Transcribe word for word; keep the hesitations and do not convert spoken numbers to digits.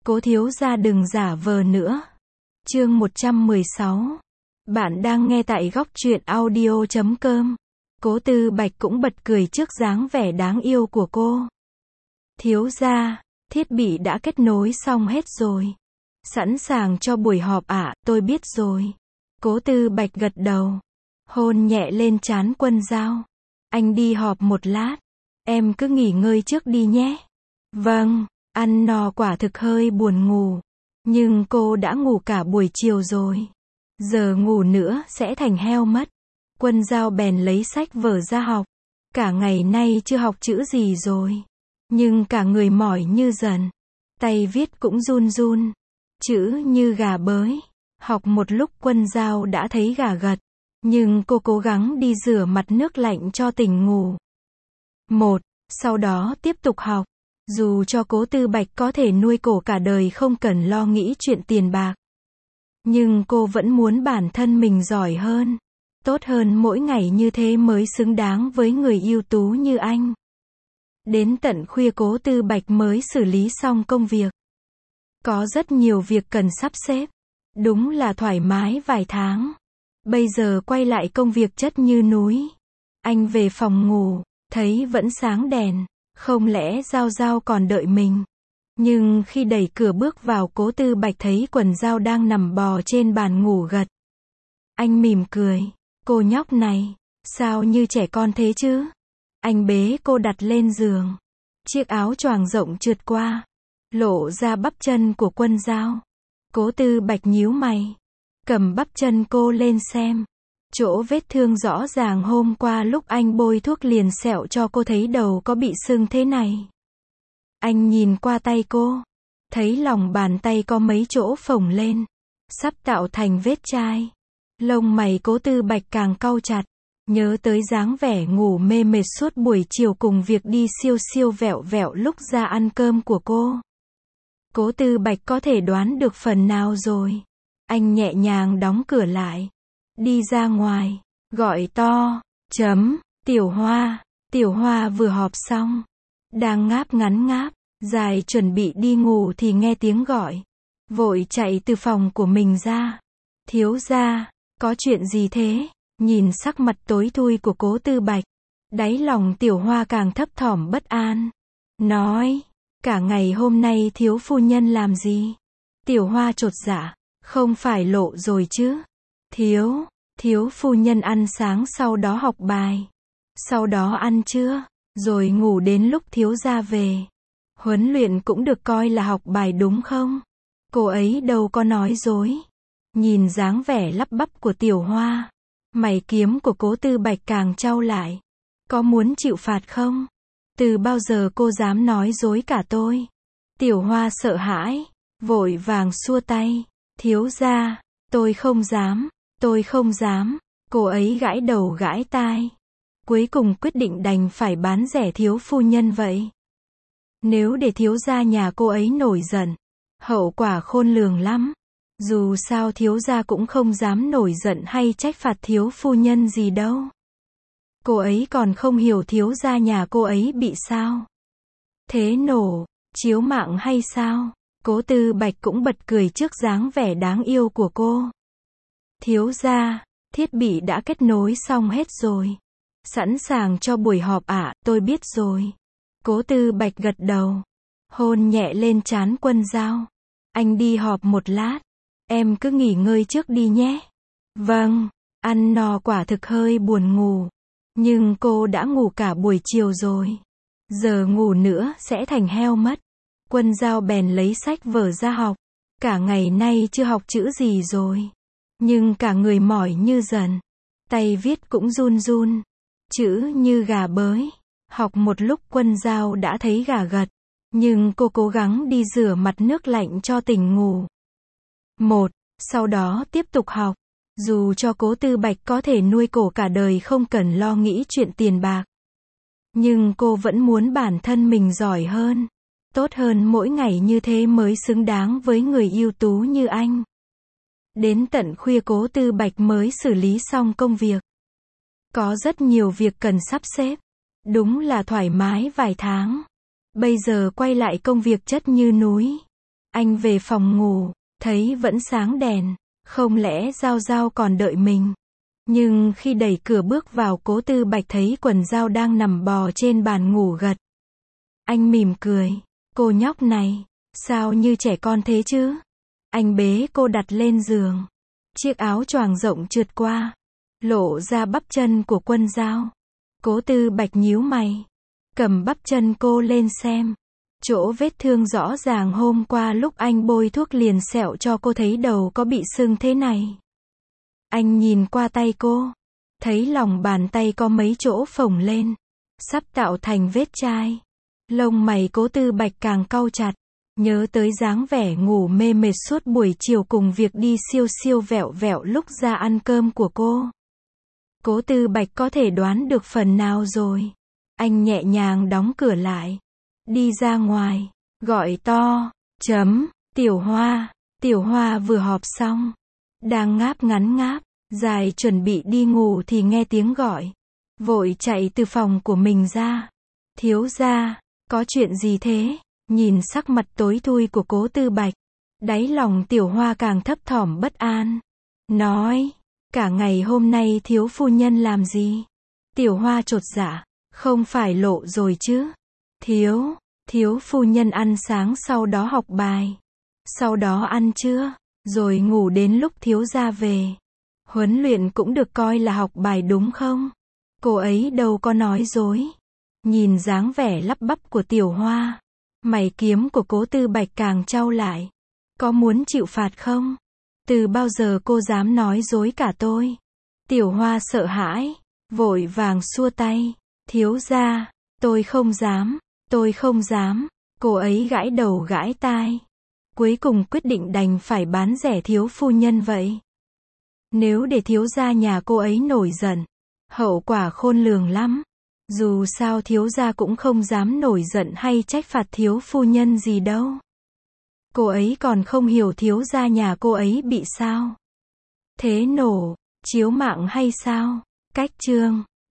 Cố thiếu gia đừng giả vờ nữa. Chương một trăm mười sáu. Bạn đang nghe tại góc truyện audio chấm com. Cố Tư Bạch cũng bật cười trước dáng vẻ đáng yêu của cô. Thiếu gia, thiết bị đã kết nối xong hết rồi. Sẵn sàng cho buổi họp ạ, à, tôi biết rồi. Cố Tư Bạch gật đầu. Hôn nhẹ lên trán Quân Dao. Anh đi họp một lát. Em cứ nghỉ ngơi trước đi nhé. Vâng, ăn no quả thực hơi buồn ngủ. Nhưng cô đã ngủ cả buổi chiều rồi. Giờ ngủ nữa sẽ thành heo mất. Quân Dao bèn lấy sách vở ra học. Cả ngày nay chưa học chữ gì rồi. Nhưng cả người mỏi như dần. Tay viết cũng run run. Chữ như gà bới. Học một lúc Quân Dao đã thấy gà gật. Nhưng cô cố gắng đi rửa mặt nước lạnh cho tỉnh ngủ. Một, sau đó tiếp tục học. Dù cho Cố Tư Bạch có thể nuôi cổ cả đời không cần lo nghĩ chuyện tiền bạc. Nhưng cô vẫn muốn bản thân mình giỏi hơn. Tốt hơn mỗi ngày như thế mới xứng đáng với người ưu tú như anh. Đến tận khuya Cố Tư Bạch mới xử lý xong công việc. Có rất nhiều việc cần sắp xếp. Đúng là thoải mái vài tháng. Bây giờ quay lại công việc chất như núi. Anh về phòng ngủ, thấy vẫn sáng đèn. Không lẽ Giao Giao còn đợi mình? Nhưng khi đẩy cửa bước vào Cố Tư Bạch thấy Quần Dao đang nằm bò trên bàn ngủ gật. Anh mỉm cười. Cô nhóc này, sao như trẻ con thế chứ? Anh bế cô đặt lên giường. Chiếc áo choàng rộng trượt qua. Lộ ra bắp chân của Quân Dao. Cố Tư Bạch nhíu mày. Cầm bắp chân cô lên xem. Chỗ vết thương rõ ràng hôm qua lúc anh bôi thuốc liền sẹo cho cô thấy đầu có bị sưng thế này. Anh nhìn qua tay cô. Thấy lòng bàn tay có mấy chỗ phồng lên. Sắp tạo thành vết chai. Lông mày Cố Tư Bạch càng cau chặt. Nhớ tới dáng vẻ ngủ mê mệt suốt buổi chiều cùng việc đi siêu siêu vẹo vẹo lúc ra ăn cơm của cô. Cố Tư Bạch có thể đoán được phần nào rồi. Anh nhẹ nhàng đóng cửa lại. Đi ra ngoài. Gọi to. Chấm. Tiểu Hoa. Tiểu Hoa vừa họp xong. Đang ngáp ngắn ngáp. Dài chuẩn bị đi ngủ thì nghe tiếng gọi. Vội chạy từ phòng của mình ra. Thiếu gia. Có chuyện gì thế? Nhìn sắc mặt tối thui của Cố Tư Bạch. Đáy lòng Tiểu Hoa càng thấp thỏm bất an. Nói. Cả ngày hôm nay thiếu phu nhân làm gì? Tiểu Hoa chột dạ. Không phải lộ rồi chứ? Thiếu. Thiếu phu nhân ăn sáng sau đó học bài. Sau đó ăn trưa. Rồi ngủ đến lúc thiếu gia về. Huấn luyện cũng được coi là học bài đúng không? Cô ấy đâu có nói dối. Nhìn dáng vẻ lắp bắp của Tiểu Hoa. Mày kiếm của Cố Tư Bạch càng chau lại. Có muốn chịu phạt không? Từ bao giờ cô dám nói dối cả tôi? Tiểu Hoa sợ hãi. Vội vàng xua tay. Thiếu gia. Tôi không dám. Tôi không dám. Cô ấy gãi đầu gãi tai. Cuối cùng quyết định đành phải bán rẻ thiếu phu nhân vậy. Nếu để thiếu gia nhà cô ấy nổi giận. Hậu quả khôn lường lắm. Dù sao thiếu gia cũng không dám nổi giận hay trách phạt thiếu phu nhân gì đâu. Cô ấy còn không hiểu thiếu gia nhà cô ấy bị sao. Thế nổ, chiếu mạng hay sao? Cố Tư Bạch cũng bật cười trước dáng vẻ đáng yêu của cô. Thiếu gia, thiết bị đã kết nối xong hết rồi. Sẵn sàng cho buổi họp ạ, à, tôi biết rồi. Cố Tư Bạch gật đầu. Hôn nhẹ lên trán Quân Dao. Anh đi họp một lát. Em cứ nghỉ ngơi trước đi nhé. Vâng, ăn no quả thực hơi buồn ngủ. Nhưng cô đã ngủ cả buổi chiều rồi. Giờ ngủ nữa sẽ thành heo mất. Quân Dao bèn lấy sách vở ra học. Cả ngày nay chưa học chữ gì rồi. Nhưng cả người mỏi như dần. Tay viết cũng run run. Chữ như gà bới. Học một lúc Quân Dao đã thấy gà gật. Nhưng cô cố gắng đi rửa mặt nước lạnh cho tỉnh ngủ. Một, sau đó tiếp tục học. Dù cho Cố Tư Bạch có thể nuôi cổ cả đời không cần lo nghĩ chuyện tiền bạc. Nhưng cô vẫn muốn bản thân mình giỏi hơn. Tốt hơn mỗi ngày như thế mới xứng đáng với người ưu tú như anh. Đến tận khuya Cố Tư Bạch mới xử lý xong công việc. Có rất nhiều việc cần sắp xếp. Đúng là thoải mái vài tháng. Bây giờ quay lại công việc chất như núi. Anh về phòng ngủ, thấy vẫn sáng đèn, không lẽ Giao Giao còn đợi mình. Nhưng khi đẩy cửa bước vào, Cố Tư Bạch thấy quần Giao đang nằm bò trên bàn ngủ gật. Anh mỉm cười, cô nhóc này, sao như trẻ con thế chứ? Anh bế cô đặt lên giường. Chiếc áo choàng rộng trượt qua, lộ ra bắp chân của Quân Giao. Cố Tư Bạch nhíu mày, cầm bắp chân cô lên xem. Chỗ vết thương rõ ràng hôm qua lúc anh bôi thuốc liền sẹo cho cô thấy đầu có bị sưng thế này. Anh nhìn qua tay cô, thấy lòng bàn tay có mấy chỗ phồng lên, sắp tạo thành vết chai. Lông mày Cố Tư Bạch càng cau chặt, nhớ tới dáng vẻ ngủ mê mệt suốt buổi chiều cùng việc đi siêu siêu vẹo vẹo lúc ra ăn cơm của cô. Cố Tư Bạch có thể đoán được phần nào rồi. Anh nhẹ nhàng đóng cửa lại, đi ra ngoài, gọi to, chấm, Tiểu Hoa. Tiểu Hoa vừa họp xong, đang ngáp ngắn ngáp, dài chuẩn bị đi ngủ thì nghe tiếng gọi. Vội chạy từ phòng của mình ra. Thiếu gia, có chuyện gì thế? Nhìn sắc mặt tối thui của Cố Tư Bạch, đáy lòng Tiểu Hoa càng thấp thỏm bất an. Nói, cả ngày hôm nay thiếu phu nhân làm gì? Tiểu Hoa chột dạ, không phải lộ rồi chứ? Thiếu, thiếu phu nhân ăn sáng sau đó học bài. Sau đó ăn trưa, rồi ngủ đến lúc thiếu gia về. Huấn luyện cũng được coi là học bài đúng không? Cô ấy đâu có nói dối. Nhìn dáng vẻ lắp bắp của Tiểu Hoa, mày kiếm của Cố Tư Bạch càng chau lại. Có muốn chịu phạt không? Từ bao giờ cô dám nói dối cả tôi? Tiểu Hoa sợ hãi, vội vàng xua tay. Thiếu gia, tôi không dám, tôi không dám. Cô ấy gãi đầu gãi tai. Cuối cùng quyết định đành phải bán rẻ thiếu phu nhân vậy. Nếu để thiếu gia nhà cô ấy nổi giận, hậu quả khôn lường lắm. Dù sao thiếu gia cũng không dám nổi giận hay trách phạt thiếu phu nhân gì đâu. Cô ấy còn không hiểu thiếu gia nhà cô ấy bị sao. Thế nổ, chiếu mạng hay sao? Cách chương